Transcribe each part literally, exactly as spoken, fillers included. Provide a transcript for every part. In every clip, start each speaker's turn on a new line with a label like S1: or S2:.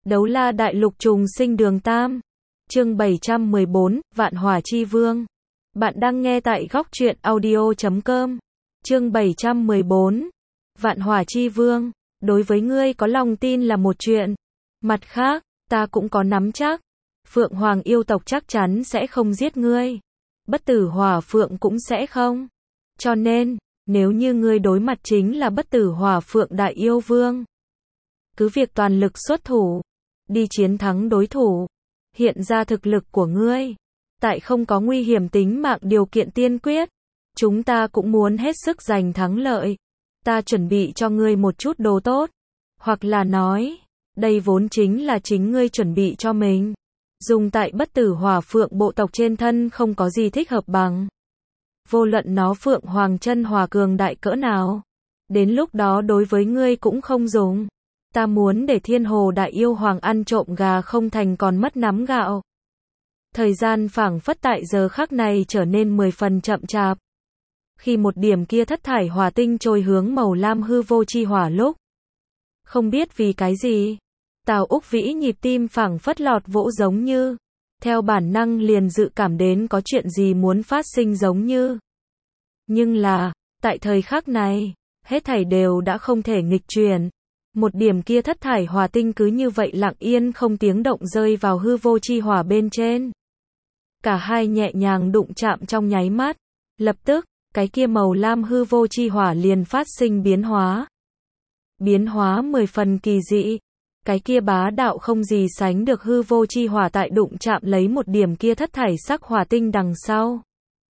S1: Đấu la đại lục trùng sinh đường tam. Chương bảy trăm mười bốn, Vạn Hỏa Chi Vương. Bạn đang nghe tại góc truyện audio chấm com. Chương bảy trăm mười bốn. Vạn Hỏa Chi Vương. Đối với ngươi có lòng tin là một chuyện. Mặt khác, ta cũng có nắm chắc. Phượng Hoàng yêu tộc chắc chắn sẽ không giết ngươi. Bất tử hỏa phượng cũng sẽ không. Cho nên, nếu như ngươi đối mặt chính là bất tử hỏa phượng đại yêu vương, cứ việc toàn lực xuất thủ, đi chiến thắng đối thủ, hiện ra thực lực của ngươi. Tại không có nguy hiểm tính mạng điều kiện tiên quyết, chúng ta cũng muốn hết sức giành thắng lợi. Ta chuẩn bị cho ngươi một chút đồ tốt. Hoặc là nói, đây vốn chính là chính ngươi chuẩn bị cho mình. Dùng tại bất tử hỏa phượng bộ tộc trên thân không có gì thích hợp bằng. Vô luận nó phượng hoàng chân hỏa cường đại cỡ nào, đến lúc đó đối với ngươi cũng không dùng. Ta muốn để thiên hồ đại yêu hoàng ăn trộm gà không thành còn mất nắm gạo. Thời gian phảng phất tại giờ khắc này trở nên mười phần chậm chạp. Khi một điểm kia thất thải hỏa tinh trôi hướng màu lam hư vô chi hỏa lúc, không biết vì cái gì, Tào Úc Vĩ nhịp tim phảng phất lọt vỗ giống như, theo bản năng liền dự cảm đến có chuyện gì muốn phát sinh giống như. Nhưng là, tại thời khắc này, hết thảy đều đã không thể nghịch chuyển. Một điểm kia thất thải hỏa tinh cứ như vậy lặng yên không tiếng động rơi vào hư vô chi hỏa bên trên. Cả hai nhẹ nhàng đụng chạm trong nháy mắt. Lập tức, cái kia màu lam hư vô chi hỏa liền phát sinh biến hóa. Biến hóa mười phần kỳ dị. Cái kia bá đạo không gì sánh được hư vô chi hỏa tại đụng chạm lấy một điểm kia thất thải sắc hỏa tinh đằng sau.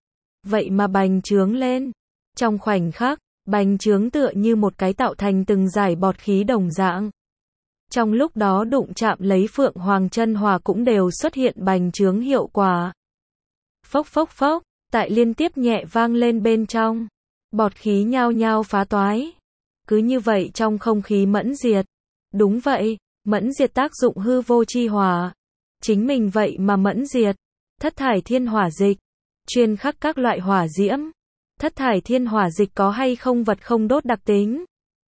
S1: Vậy mà bành trướng lên. Trong khoảnh khắc, bành trướng tựa như một cái tạo thành từng dải bọt khí đồng dạng. Trong lúc đó đụng chạm lấy phượng hoàng chân hỏa cũng đều xuất hiện bành trướng hiệu quả. Phốc phốc phốc, tại liên tiếp nhẹ vang lên bên trong. Bọt khí nhao nhao phá toái. Cứ như vậy trong không khí mẫn diệt. Đúng vậy, mẫn diệt tác dụng hư vô chi hỏa. Chính mình vậy mà mẫn diệt. Thất thải thiên hỏa dịch. Chuyên khắc các loại hỏa diễm. Thất thải thiên hỏa dịch có hay không vật không đốt đặc tính.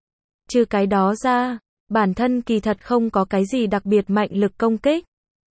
S1: Trừ cái đó ra, bản thân kỳ thật không có cái gì đặc biệt mạnh lực công kích.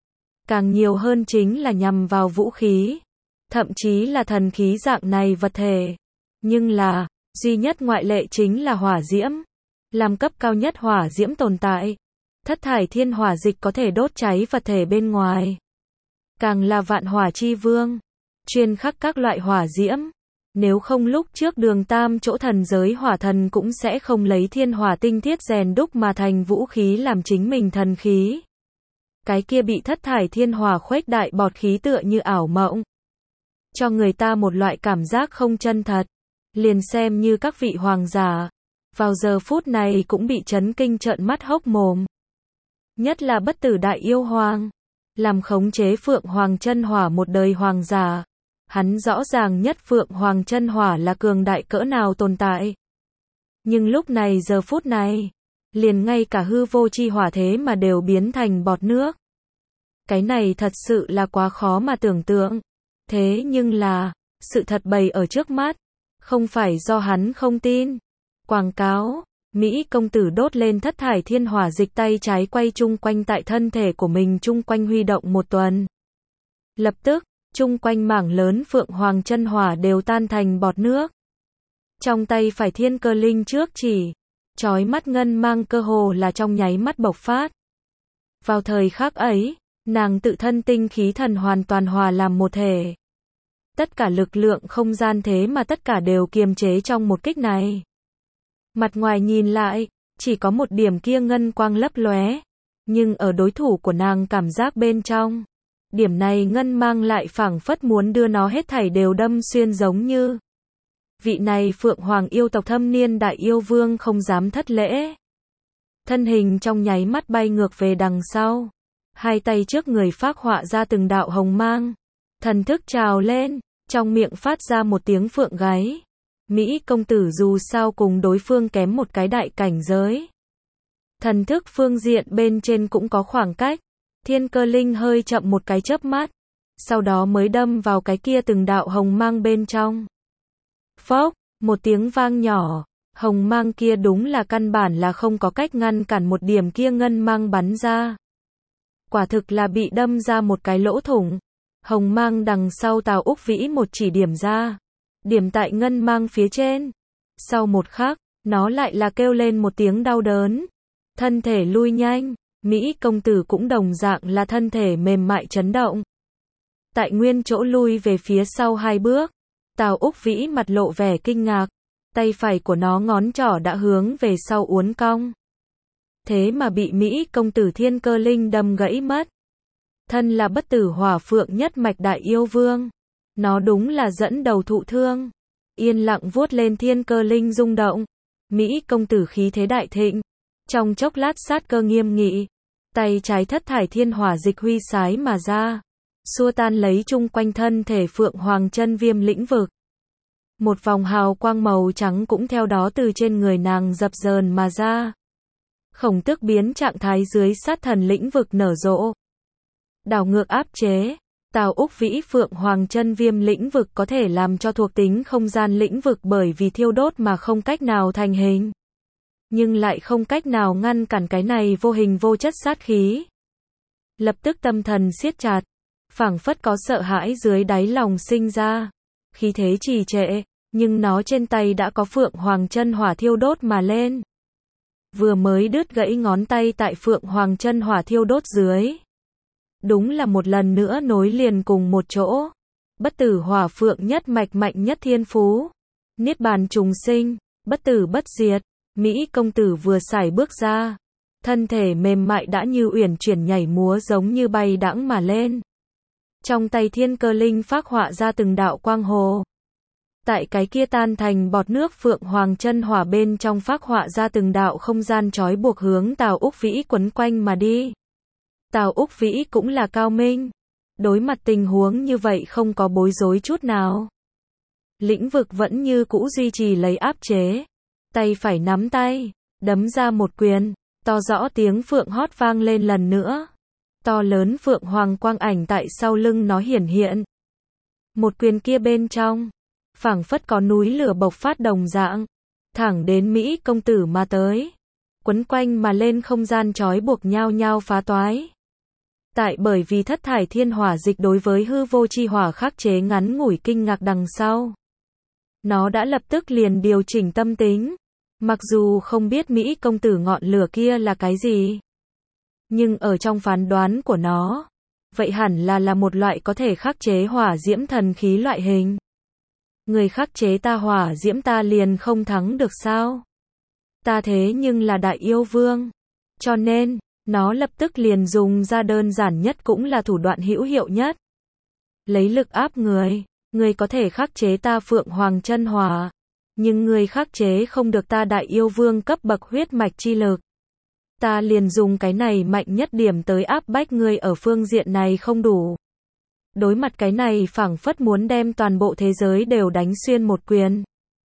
S1: Càng nhiều hơn chính là nhằm vào vũ khí. Thậm chí là thần khí dạng này vật thể. Nhưng là, duy nhất ngoại lệ chính là hỏa diễm. Làm cấp cao nhất hỏa diễm tồn tại. Thất thải thiên hỏa dịch có thể đốt cháy vật thể bên ngoài. Càng là vạn hỏa chi vương. Chuyên khắc các loại hỏa diễm. Nếu không lúc trước đường tam chỗ thần giới hỏa thần cũng sẽ không lấy thiên hỏa tinh thiết rèn đúc mà thành vũ khí làm chính mình thần khí. Cái kia bị thất thải thiên hỏa khuếch đại bọt khí tựa như ảo mộng. Cho người ta một loại cảm giác không chân thật. Liền xem như các vị hoàng giả. Vào giờ phút này cũng bị chấn kinh trợn mắt hốc mồm. Nhất là bất tử đại yêu hoàng. Làm khống chế phượng hoàng chân hỏa một đời hoàng giả. Hắn rõ ràng nhất phượng hoàng chân hỏa là cường đại cỡ nào tồn tại. Nhưng lúc này giờ phút này, liền ngay cả hư vô chi hỏa thế mà đều biến thành bọt nước. Cái này thật sự là quá khó mà tưởng tượng. Thế nhưng là, sự thật bày ở trước mắt, không phải do hắn không tin. Quảng cáo, Mỹ công tử đốt lên thất thải thiên hỏa dịch tay trái quay chung quanh tại thân thể của mình chung quanh huy động một tuần. Lập tức, chung quanh mảng lớn phượng hoàng chân hỏa đều tan thành bọt nước. Trong tay phải thiên cơ linh trước chỉ, chói mắt ngân mang cơ hồ là trong nháy mắt bộc phát. Vào thời khắc ấy, nàng tự thân tinh khí thần hoàn toàn hòa làm một thể. Tất cả lực lượng không gian thế mà tất cả đều kiềm chế trong một kích này. Mặt ngoài nhìn lại, chỉ có một điểm kia ngân quang lấp lóe, nhưng ở đối thủ của nàng cảm giác bên trong, điểm này ngân mang lại phảng phất muốn đưa nó hết thảy đều đâm xuyên giống như. Vị này phượng hoàng yêu tộc thâm niên đại yêu vương không dám thất lễ. Thân hình trong nháy mắt bay ngược về đằng sau. Hai tay trước người phác họa ra từng đạo hồng mang. Thần thức trào lên, trong miệng phát ra một tiếng phượng gáy. Mỹ công tử dù sao cùng đối phương kém một cái đại cảnh giới. Thần thức phương diện bên trên cũng có khoảng cách. Thiên cơ linh hơi chậm một cái chớp mắt. Sau đó mới đâm vào cái kia từng đạo hồng mang bên trong. Phốc, một tiếng vang nhỏ. Hồng mang kia đúng là căn bản là không có cách ngăn cản một điểm kia ngân mang bắn ra. Quả thực là bị đâm ra một cái lỗ thủng. Hồng mang đằng sau Tào Úc Vĩ một chỉ điểm ra. Điểm tại ngân mang phía trên. Sau một khắc, nó lại là kêu lên một tiếng đau đớn. Thân thể lui nhanh. Mỹ công tử cũng đồng dạng là thân thể mềm mại chấn động. Tại nguyên chỗ lui về phía sau hai bước. Tào Úc Vĩ mặt lộ vẻ kinh ngạc. Tay phải của nó ngón trỏ đã hướng về sau uốn cong. Thế mà bị Mỹ công tử Thiên Cơ Linh đâm gãy mất. Thân là bất tử hỏa phượng nhất mạch đại yêu vương. Nó đúng là dẫn đầu thụ thương. Yên lặng vuốt lên Thiên Cơ Linh rung động. Mỹ công tử khí thế đại thịnh. Trong chốc lát sát cơ nghiêm nghị. Tay trái thất thải thiên hỏa dịch huy sái mà ra. Xua tan lấy chung quanh thân thể Phượng Hoàng chân viêm lĩnh vực. Một vòng hào quang màu trắng cũng theo đó từ trên người nàng dập dờn mà ra. Khổng Tước biến trạng thái dưới sát thần lĩnh vực nở rộ. Đảo ngược áp chế. Tào Úc Vĩ Phượng Hoàng chân viêm lĩnh vực có thể làm cho thuộc tính không gian lĩnh vực bởi vì thiêu đốt mà không cách nào thành hình. Nhưng lại không cách nào ngăn cản cái này vô hình vô chất sát khí. Lập tức tâm thần siết chặt. Phảng phất có sợ hãi dưới đáy lòng sinh ra. Khí thế trì trệ, nhưng nó trên tay đã có Phượng Hoàng chân hỏa thiêu đốt mà lên. Vừa mới đứt gãy ngón tay tại Phượng Hoàng chân hỏa thiêu đốt dưới. Đúng là một lần nữa nối liền cùng một chỗ. Bất tử hỏa phượng nhất mạch mạnh nhất thiên phú. Niết bàn trùng sinh, bất tử bất diệt. Mỹ công tử vừa sải bước ra. Thân thể mềm mại đã như uyển chuyển nhảy múa giống như bay đãng mà lên. Trong tay Thiên Cơ Linh phác họa ra từng đạo quang hồ. Tại cái kia tan thành bọt nước Phượng Hoàng chân hỏa bên trong phác họa ra từng đạo không gian trói buộc hướng Tào Úc Vĩ quấn quanh mà đi. Tào Úc Vĩ cũng là cao minh. Đối mặt tình huống như vậy không có bối rối chút nào. Lĩnh vực vẫn như cũ duy trì lấy áp chế. Tay phải nắm tay, đấm ra một quyền, to rõ tiếng phượng hót vang lên lần nữa. To lớn Phượng Hoàng quang ảnh tại sau lưng nó hiển hiện. Một quyền kia bên trong, phảng phất có núi lửa bộc phát đồng dạng, thẳng đến Mỹ công tử mà tới. Quấn quanh mà lên không gian trói buộc nhau nhau phá toái. Tại bởi vì thất thải thiên hỏa dịch đối với hư vô chi hỏa khắc chế ngắn ngủi kinh ngạc đằng sau. Nó đã lập tức liền điều chỉnh tâm tính. Mặc dù không biết Mỹ công tử ngọn lửa kia là cái gì. Nhưng ở trong phán đoán của nó, vậy hẳn là là một loại có thể khắc chế hỏa diễm thần khí loại hình. Người khắc chế ta hỏa diễm ta liền không thắng được sao? Ta thế nhưng là đại yêu vương. Cho nên, nó lập tức liền dùng ra đơn giản nhất cũng là thủ đoạn hữu hiệu nhất. Lấy lực áp người, người có thể khắc chế ta Phượng Hoàng chân hỏa. Nhưng người khắc chế không được ta đại yêu vương cấp bậc huyết mạch chi lực. Ta liền dùng cái này mạnh nhất điểm tới áp bách ngươi ở phương diện này không đủ. Đối mặt cái này phảng phất muốn đem toàn bộ thế giới đều đánh xuyên một quyền.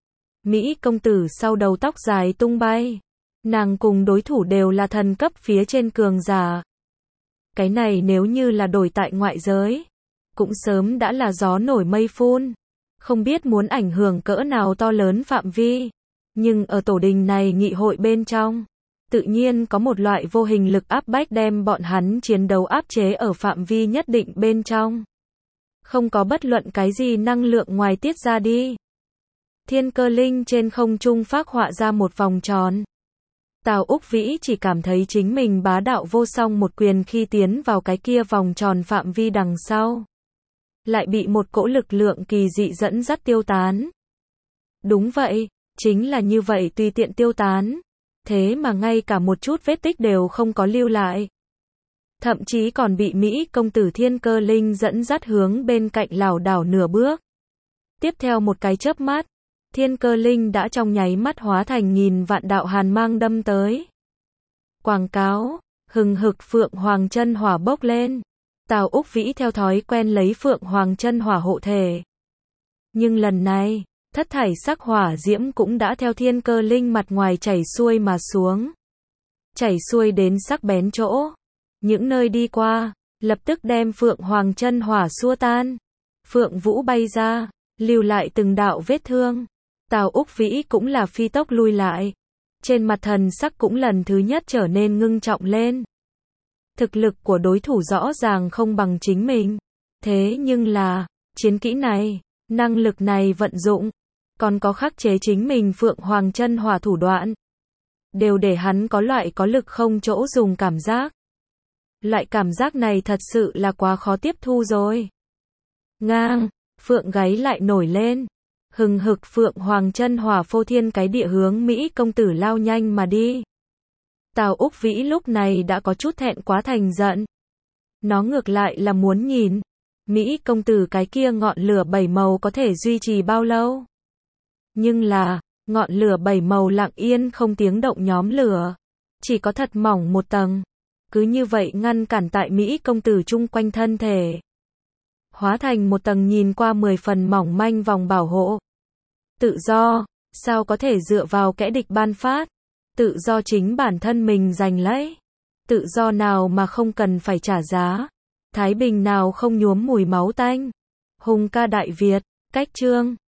S1: Mỹ công tử sau đầu tóc dài tung bay. Nàng cùng đối thủ đều là thần cấp phía trên cường giả. Cái này nếu như là đổi tại ngoại giới, cũng sớm đã là gió nổi mây phun. Không biết muốn ảnh hưởng cỡ nào to lớn phạm vi. Nhưng ở tổ đình này nghị hội bên trong, tự nhiên có một loại vô hình lực áp bách đem bọn hắn chiến đấu áp chế ở phạm vi nhất định bên trong. Không có bất luận cái gì năng lượng ngoài tiết ra đi. Thiên Cơ Linh trên không trung phác họa ra một vòng tròn. Tào Úc Vĩ chỉ cảm thấy chính mình bá đạo vô song một quyền khi tiến vào cái kia vòng tròn phạm vi đằng sau. Lại bị một cỗ lực lượng kỳ dị dẫn dắt tiêu tán. Đúng vậy, chính là như vậy tùy tiện tiêu tán. Thế mà ngay cả một chút vết tích đều không có lưu lại. Thậm chí còn bị Mỹ công tử Thiên Cơ Linh dẫn dắt hướng bên cạnh lảo đảo nửa bước. Tiếp theo một cái chớp mắt, Thiên Cơ Linh đã trong nháy mắt hóa thành nghìn vạn đạo hàn mang đâm tới. Quảng cáo, hừng hực Phượng Hoàng chân hỏa bốc lên. Tào Úc Vĩ theo thói quen lấy Phượng Hoàng chân hỏa hộ thể. Nhưng lần này, thất thải sắc hỏa diễm cũng đã theo Thiên Cơ Linh mặt ngoài chảy xuôi mà xuống. Chảy xuôi đến sắc bén chỗ. Những nơi đi qua, lập tức đem Phượng Hoàng chân hỏa xua tan. Phượng Vũ bay ra, lưu lại từng đạo vết thương. Tào Úc Vĩ cũng là phi tốc lui lại. Trên mặt thần sắc cũng lần thứ nhất trở nên ngưng trọng lên. Thực lực của đối thủ rõ ràng không bằng chính mình. Thế nhưng là, chiến kỹ này, năng lực này vận dụng, còn có khắc chế chính mình Phượng Hoàng chân hỏa thủ đoạn, đều để hắn có loại có lực không chỗ dùng cảm giác. Loại cảm giác này thật sự là quá khó tiếp thu rồi. Ngang, Phượng gáy lại nổi lên. Hừng hực Phượng Hoàng chân hỏa phô thiên cái địa hướng Mỹ công tử lao nhanh mà đi. Tào Úc Vĩ lúc này đã có chút thẹn quá thành giận. Nó ngược lại là muốn nhìn, Mỹ công tử cái kia ngọn lửa bảy màu có thể duy trì bao lâu. Nhưng là, ngọn lửa bảy màu lặng yên không tiếng động nhóm lửa. Chỉ có thật mỏng một tầng. Cứ như vậy ngăn cản tại Mỹ công tử chung quanh thân thể. Hóa thành một tầng nhìn qua mười phần mỏng manh vòng bảo hộ. Tự do, sao có thể dựa vào kẻ địch ban phát. Tự do chính bản thân mình giành lấy. Tự do nào mà không cần phải trả giá. Thái bình nào không nhuốm mùi máu tanh. Hùng ca Đại Việt, cách chương